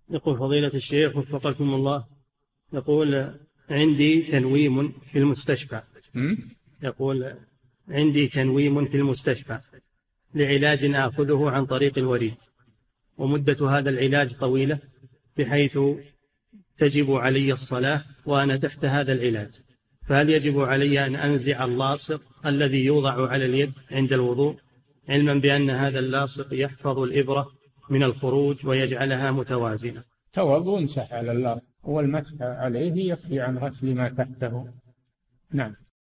يقول فضيلة الشيخ وفقكم الله، يقول عندي تنويم في المستشفى. يقول عندي تنويم في المستشفى لعلاج آخذه عن طريق الوريد، ومدة هذا العلاج طويلة بحيث تجب علي الصلاة وأنا تحت هذا العلاج، فهل يجب علي أن أنزع اللاصق الذي يوضع على اليد عند الوضوء، علما بأن هذا اللاصق يحفظ الإبرة من الخروج ويجعلها متوازنة؟ توضأ وامسح على اللاصق، والمسح عليه يكفي عن غسل ما تحته. نعم.